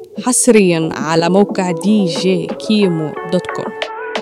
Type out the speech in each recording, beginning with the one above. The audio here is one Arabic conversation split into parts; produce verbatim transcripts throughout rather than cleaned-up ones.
حصريا على موقع دي جي كيمو دوت كوم.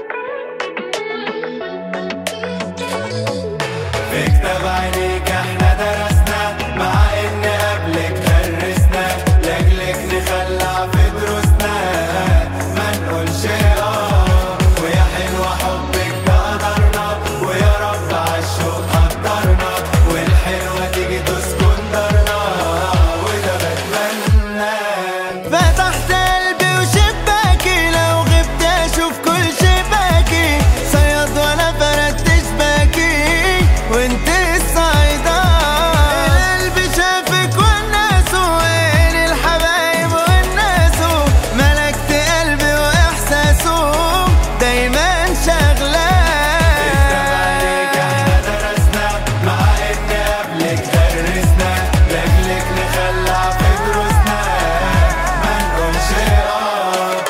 في كتاب عينيك احنا درسنا، مع ان قبلك درسنا، لاجلك نخلع في دروسنا، ما نقولش اه. ويا حلوة حبك ده قدرنا، ويا رب عالشوق قدرنا، والحلوة تيجي تسكن دارنا، وده بتمنى. فتحت قلبي وشباكي، لو غبت اشوف كل شباكي، صياد ولا فردتش باكي، وانت الصيدا. القلب شافك والناس، وين الحبايب والناس، ملكت قلبي واحساسه دايما شغله. اكتب عليك احنا درسنا، مع ان قبلك درسنا، لاجلك نخلع في دروسنا، ما نقولش اه.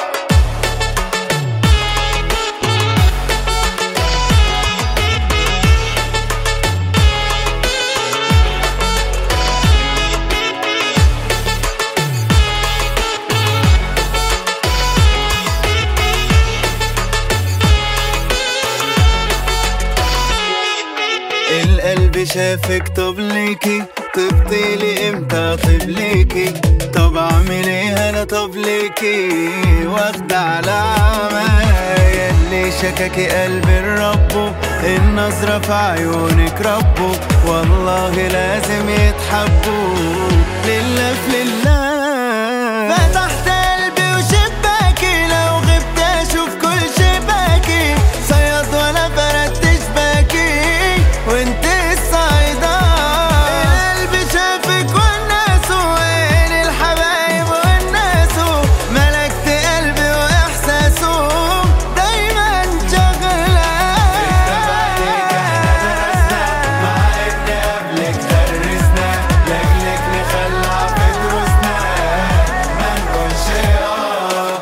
القلب شافك طب ليكي، طبتي لي امتى طب ليكي، طب اعمل ايه انا طب ليكي، واخدة على عمايا اللي شككي قلبي لربه، النظرة في عيونك ربه، والله لازم يتحبوا لله في لله. فتحت قلبي وشباكي، لو غبت اشوف كل شباكي، صياد ولا فردتش باكي، وانت الصيدا. القلب شافك والناس، وين الحبايب والناس، ملكت قلبي واحساسه دايما شغله. اكتب عليك احنا درسنا، مع ان قبلك درسنا، لاجلك نخلع في دروسنا، ما نقولش اه.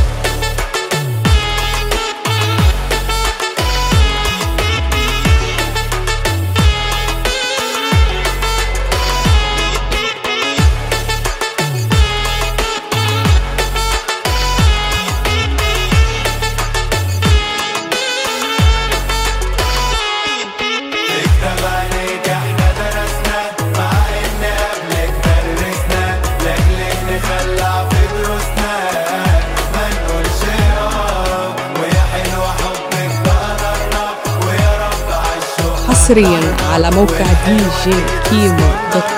اكتب عليك احنا درسنا، مع ان قبلك درسنا، لاجلك نخلع في دروسنا، ما نقولش اه. ويا حلوة حبك ده قدرنا، ويا رب عالشوق حصريا على موقع دي جي كيمو دوت كوم.